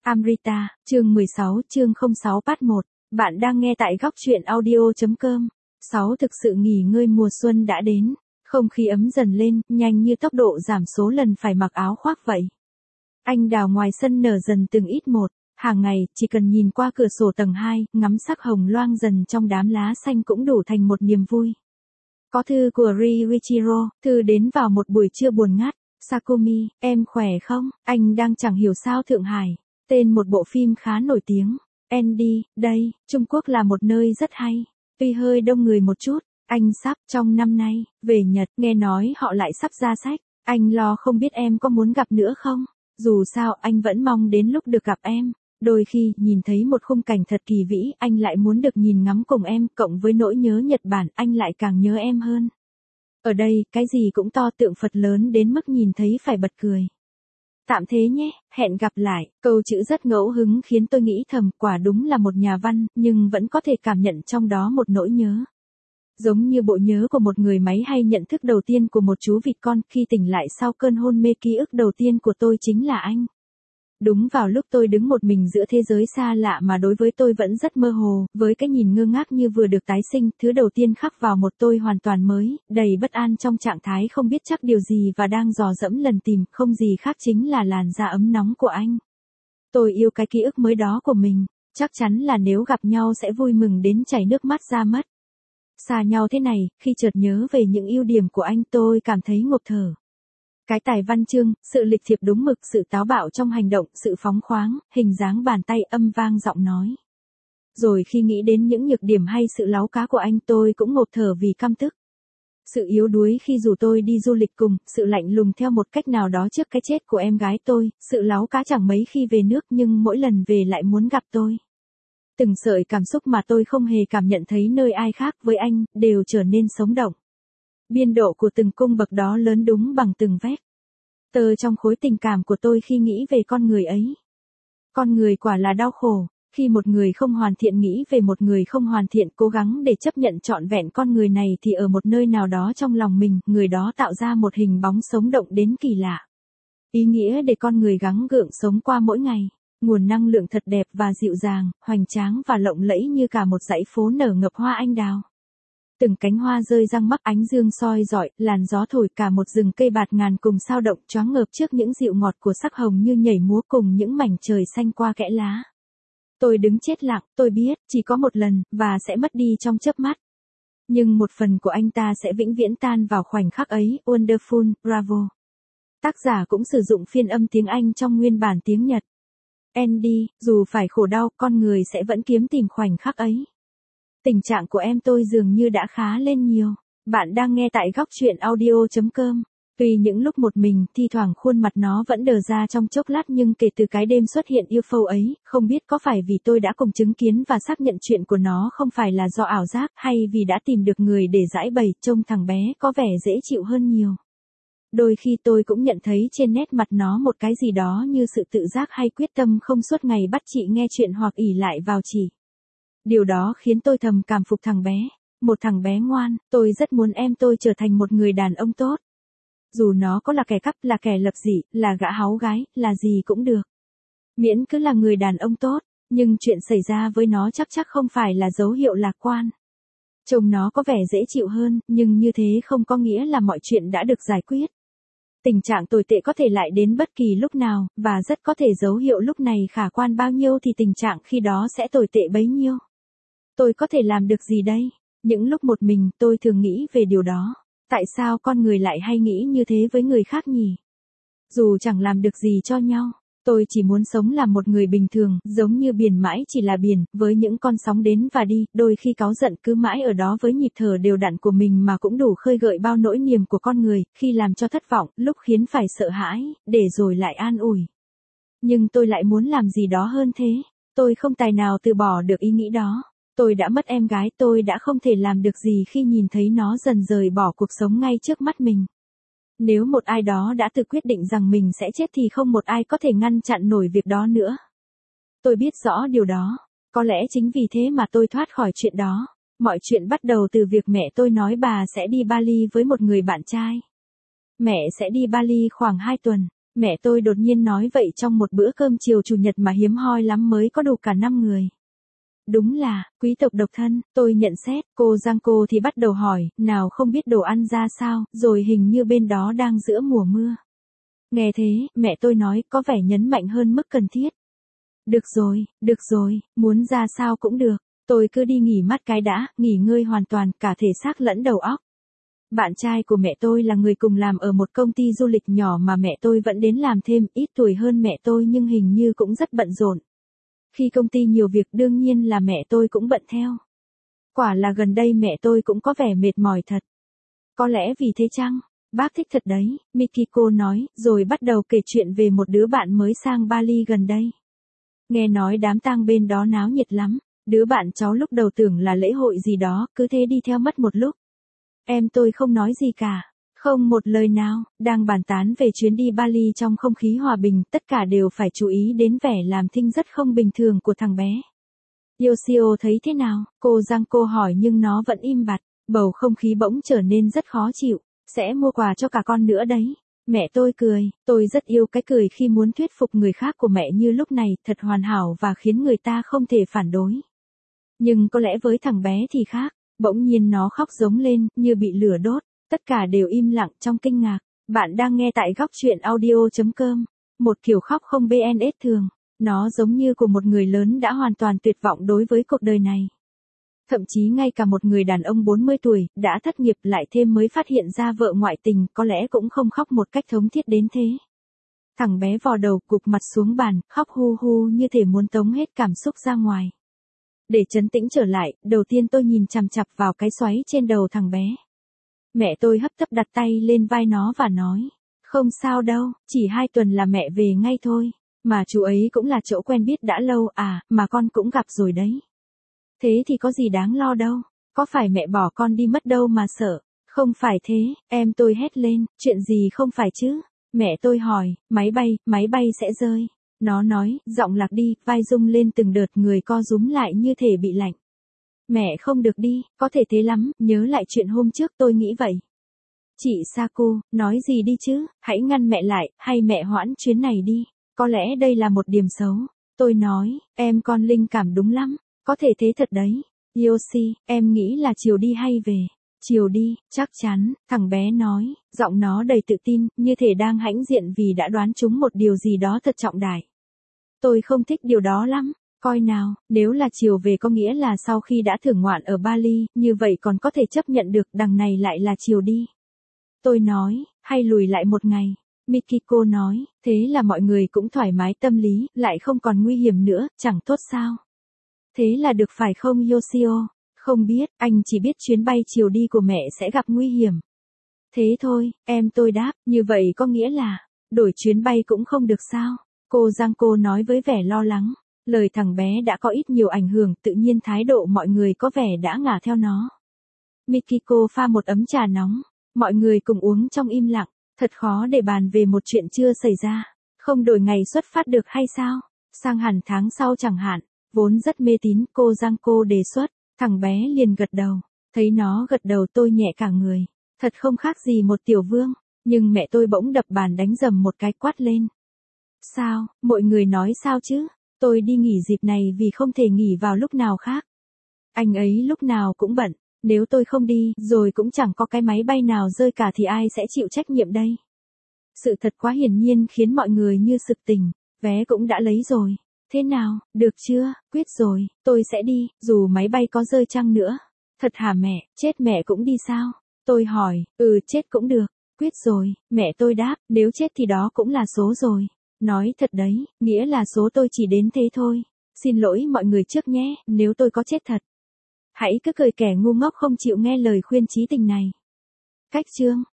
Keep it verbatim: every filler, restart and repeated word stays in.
Amrita, chương mười sáu, chương không sáu part một. Bạn đang nghe tại góc truyện audio chấm com. sáu Thực sự nghỉ ngơi mùa xuân đã đến. Không khí ấm dần lên, nhanh như tốc độ giảm số lần phải mặc áo khoác vậy. Anh đào ngoài sân nở dần từng ít một. Hàng ngày, chỉ cần nhìn qua cửa sổ tầng hai, ngắm sắc hồng loang dần trong đám lá xanh cũng đủ thành một niềm vui. Có thư của Riichiro, thư đến vào một buổi trưa buồn ngắt. Sakumi, em khỏe không? Anh đang chẳng hiểu sao Thượng Hải. Tên một bộ phim khá nổi tiếng. Andy, đây, Trung Quốc là một nơi rất hay. Tuy hơi đông người một chút, anh sắp trong năm nay, về Nhật, nghe nói họ lại sắp ra sách. Anh lo không biết em có muốn gặp nữa không? Dù sao anh vẫn mong đến lúc được gặp em. Đôi khi, nhìn thấy một khung cảnh thật kỳ vĩ, anh lại muốn được nhìn ngắm cùng em, cộng với nỗi nhớ Nhật Bản, anh lại càng nhớ em hơn. Ở đây, cái gì cũng to tượng Phật lớn đến mức nhìn thấy phải bật cười. Tạm thế nhé, hẹn gặp lại. Câu chữ rất ngẫu hứng khiến tôi nghĩ thầm, quả đúng là một nhà văn, nhưng vẫn có thể cảm nhận trong đó một nỗi nhớ. Giống như bộ nhớ của một người máy hay nhận thức đầu tiên của một chú vịt con, khi tỉnh lại sau cơn hôn mê, ký ức đầu tiên của tôi chính là anh. Đúng vào lúc tôi đứng một mình giữa thế giới xa lạ mà đối với tôi vẫn rất mơ hồ, với cái nhìn ngơ ngác như vừa được tái sinh, thứ đầu tiên khắc vào một tôi hoàn toàn mới, đầy bất an trong trạng thái không biết chắc điều gì và đang dò dẫm lần tìm, không gì khác chính là làn da ấm nóng của anh. Tôi yêu cái ký ức mới đó của mình, chắc chắn là nếu gặp nhau sẽ vui mừng đến chảy nước mắt ra mất. Xa nhau thế này, khi chợt nhớ về những ưu điểm của anh tôi cảm thấy ngộp thở. Cái tài văn chương, sự lịch thiệp đúng mực, sự táo bạo trong hành động, sự phóng khoáng, hình dáng bàn tay, âm vang giọng nói. Rồi khi nghĩ đến những nhược điểm hay sự láu cá của anh, tôi cũng ngộp thở vì căm tức. Sự yếu đuối khi rủ tôi đi du lịch cùng, sự lạnh lùng theo một cách nào đó trước cái chết của em gái tôi, sự láu cá chẳng mấy khi về nước nhưng mỗi lần về lại muốn gặp tôi. Từng sợi cảm xúc mà tôi không hề cảm nhận thấy nơi ai khác với anh, đều trở nên sống động. Biên độ của từng cung bậc đó lớn đúng bằng từng vết tơ trong khối tình cảm của tôi khi nghĩ về con người ấy. Con người quả là đau khổ, khi một người không hoàn thiện nghĩ về một người không hoàn thiện, cố gắng để chấp nhận trọn vẹn con người này thì ở một nơi nào đó trong lòng mình, người đó tạo ra một hình bóng sống động đến kỳ lạ. Ý nghĩa để con người gắng gượng sống qua mỗi ngày, nguồn năng lượng thật đẹp và dịu dàng, hoành tráng và lộng lẫy như cả một dãy phố nở ngập hoa anh đào. Từng cánh hoa rơi răng mắc ánh dương soi rọi, làn gió thổi cả một rừng cây bạt ngàn cùng sao động, choáng ngợp trước những dịu ngọt của sắc hồng như nhảy múa cùng những mảnh trời xanh qua kẽ lá. Tôi đứng chết lặng, tôi biết, chỉ có một lần, và sẽ mất đi trong chớp mắt. Nhưng một phần của anh ta sẽ vĩnh viễn tan vào khoảnh khắc ấy, wonderful, bravo. Tác giả cũng sử dụng phiên âm tiếng Anh trong nguyên bản tiếng Nhật. Andy, dù phải khổ đau, con người sẽ vẫn kiếm tìm khoảnh khắc ấy. Tình trạng của em tôi dường như đã khá lên nhiều. Bạn đang nghe tại góc truyện audio chấm com. Tuy những lúc một mình, thi thoảng khuôn mặt nó vẫn đờ ra trong chốc lát, nhưng kể từ cái đêm xuất hiện u ép ô ấy, không biết có phải vì tôi đã cùng chứng kiến và xác nhận chuyện của nó không phải là do ảo giác, hay vì đã tìm được người để giải bày, trông thằng bé có vẻ dễ chịu hơn nhiều. Đôi khi tôi cũng nhận thấy trên nét mặt nó một cái gì đó như sự tự giác hay quyết tâm không suốt ngày bắt chị nghe chuyện hoặc ỷ lại vào chị. Điều đó khiến tôi thầm cảm phục thằng bé. Một thằng bé ngoan, tôi rất muốn em tôi trở thành một người đàn ông tốt. Dù nó có là kẻ cắp, là kẻ lập dị, là gã háu gái, là gì cũng được. Miễn cứ là người đàn ông tốt, nhưng chuyện xảy ra với nó chắc chắc không phải là dấu hiệu lạc quan. Trông nó có vẻ dễ chịu hơn, nhưng như thế không có nghĩa là mọi chuyện đã được giải quyết. Tình trạng tồi tệ có thể lại đến bất kỳ lúc nào, và rất có thể dấu hiệu lúc này khả quan bao nhiêu thì tình trạng khi đó sẽ tồi tệ bấy nhiêu. Tôi có thể làm được gì đây? Những lúc một mình, tôi thường nghĩ về điều đó. Tại sao con người lại hay nghĩ như thế với người khác nhỉ? Dù chẳng làm được gì cho nhau, tôi chỉ muốn sống làm một người bình thường, giống như biển mãi chỉ là biển, với những con sóng đến và đi, đôi khi cáu giận cứ mãi ở đó với nhịp thở đều đặn của mình mà cũng đủ khơi gợi bao nỗi niềm của con người, khi làm cho thất vọng, lúc khiến phải sợ hãi, để rồi lại an ủi. Nhưng tôi lại muốn làm gì đó hơn thế. Tôi không tài nào từ bỏ được ý nghĩ đó. Tôi đã mất em gái, tôi đã không thể làm được gì khi nhìn thấy nó dần rời bỏ cuộc sống ngay trước mắt mình. Nếu một ai đó đã tự quyết định rằng mình sẽ chết thì không một ai có thể ngăn chặn nổi việc đó nữa. Tôi biết rõ điều đó. Có lẽ chính vì thế mà tôi thoát khỏi chuyện đó. Mọi chuyện bắt đầu từ việc mẹ tôi nói bà sẽ đi Bali với một người bạn trai. Mẹ sẽ đi Bali khoảng hai tuần. Mẹ tôi đột nhiên nói vậy trong một bữa cơm chiều chủ nhật mà hiếm hoi lắm mới có đủ cả năm người. Đúng là, quý tộc độc thân, tôi nhận xét, cô Giang cô thì bắt đầu hỏi, nào không biết đồ ăn ra sao, rồi hình như bên đó đang giữa mùa mưa. Nghe thế, mẹ tôi nói, có vẻ nhấn mạnh hơn mức cần thiết. Được rồi, được rồi, muốn ra sao cũng được, tôi cứ đi nghỉ mát cái đã, nghỉ ngơi hoàn toàn, cả thể xác lẫn đầu óc. Bạn trai của mẹ tôi là người cùng làm ở một công ty du lịch nhỏ mà mẹ tôi vẫn đến làm thêm, ít tuổi hơn mẹ tôi nhưng hình như cũng rất bận rộn. Khi công ty nhiều việc đương nhiên là mẹ tôi cũng bận theo. Quả là gần đây mẹ tôi cũng có vẻ mệt mỏi thật. Có lẽ vì thế chăng? Bác thích thật đấy, Mikiko nói, rồi bắt đầu kể chuyện về một đứa bạn mới sang Bali gần đây. Nghe nói đám tang bên đó náo nhiệt lắm, đứa bạn cháu lúc đầu tưởng là lễ hội gì đó, cứ thế đi theo mất một lúc. Em tôi không nói gì cả, không một lời nào, đang bàn tán về chuyến đi Bali trong không khí hòa bình, tất cả đều phải chú ý đến vẻ làm thinh rất không bình thường của thằng bé. Yoshio thấy thế nào? Cô Giang cô hỏi nhưng nó vẫn im bặt, bầu không khí bỗng trở nên rất khó chịu, sẽ mua quà cho cả con nữa đấy. Mẹ tôi cười, tôi rất yêu cái cười khi muốn thuyết phục người khác của mẹ như lúc này, thật hoàn hảo và khiến người ta không thể phản đối. Nhưng có lẽ với thằng bé thì khác, bỗng nhiên nó khóc giống lên, như bị lửa đốt, tất cả đều im lặng trong kinh ngạc. Bạn đang nghe tại góc truyện audio chấm com, một kiểu khóc không bê en ét thường, nó giống như của một người lớn đã hoàn toàn tuyệt vọng đối với cuộc đời này. Thậm chí ngay cả một người đàn ông bốn mươi tuổi, đã thất nghiệp lại thêm mới phát hiện ra vợ ngoại tình, có lẽ cũng không khóc một cách thống thiết đến thế. Thằng bé vò đầu, gục mặt xuống bàn, khóc hu hu như thể muốn tống hết cảm xúc ra ngoài. Để trấn tĩnh trở lại, đầu tiên tôi nhìn chằm chằm vào cái xoáy trên đầu thằng bé. Mẹ tôi hấp tấp đặt tay lên vai nó và nói, không sao đâu, chỉ hai tuần là mẹ về ngay thôi, mà chú ấy cũng là chỗ quen biết đã lâu à, mà con cũng gặp rồi đấy. Thế thì có gì đáng lo đâu, có phải mẹ bỏ con đi mất đâu mà sợ, không phải thế, em tôi hét lên, chuyện gì không phải chứ, mẹ tôi hỏi, máy bay, máy bay sẽ rơi. Nó nói, giọng lạc đi, vai rung lên từng đợt, người co rúm lại như thể bị lạnh. Mẹ không được đi, có thể thế lắm, nhớ lại chuyện hôm trước tôi nghĩ vậy. Chị Saku, nói gì đi chứ, hãy ngăn mẹ lại, hay mẹ hoãn chuyến này đi, có lẽ đây là một điểm xấu. Tôi nói, em con linh cảm đúng lắm, có thể thế thật đấy. Yoshi, em nghĩ là chiều đi hay về? Chiều đi, chắc chắn, thằng bé nói, giọng nó đầy tự tin, như thể đang hãnh diện vì đã đoán trúng một điều gì đó thật trọng đại. Tôi không thích điều đó lắm, coi nào, nếu là chiều về có nghĩa là sau khi đã thưởng ngoạn ở Bali, như vậy còn có thể chấp nhận được, đằng này lại là chiều đi. Tôi nói, hay lùi lại một ngày. Mikiko nói, thế là mọi người cũng thoải mái tâm lý, lại không còn nguy hiểm nữa, chẳng tốt sao. Thế là được phải không Yoshio? Không biết, anh chỉ biết chuyến bay chiều đi của mẹ sẽ gặp nguy hiểm. Thế thôi, em tôi đáp, như vậy có nghĩa là, đổi chuyến bay cũng không được sao? Cô Giang cô nói với vẻ lo lắng, lời thằng bé đã có ít nhiều ảnh hưởng, tự nhiên thái độ mọi người có vẻ đã ngả theo nó. Mikiko pha một ấm trà nóng, mọi người cùng uống trong im lặng, thật khó để bàn về một chuyện chưa xảy ra, không đổi ngày xuất phát được hay sao? Sang hẳn tháng sau chẳng hạn, vốn rất mê tín, cô Giang cô đề xuất. Thằng bé liền gật đầu, thấy nó gật đầu tôi nhẹ cả người, thật không khác gì một tiểu vương, nhưng mẹ tôi bỗng đập bàn đánh dầm một cái quát lên. Sao, mọi người nói sao chứ, tôi đi nghỉ dịp này vì không thể nghỉ vào lúc nào khác. Anh ấy lúc nào cũng bận, nếu tôi không đi, rồi cũng chẳng có cái máy bay nào rơi cả thì ai sẽ chịu trách nhiệm đây. Sự thật quá hiển nhiên khiến mọi người như sực tỉnh, vé cũng đã lấy rồi. Thế nào, được chưa, quyết rồi, tôi sẽ đi, dù máy bay có rơi chăng nữa. Thật hả mẹ, chết mẹ cũng đi sao? Tôi hỏi, ừ chết cũng được, quyết rồi, mẹ tôi đáp, nếu chết thì đó cũng là số rồi. Nói thật đấy, nghĩa là số tôi chỉ đến thế thôi. Xin lỗi mọi người trước nhé, nếu tôi có chết thật. Hãy cứ cười kẻ ngu ngốc không chịu nghe lời khuyên chí tình này. Cách chương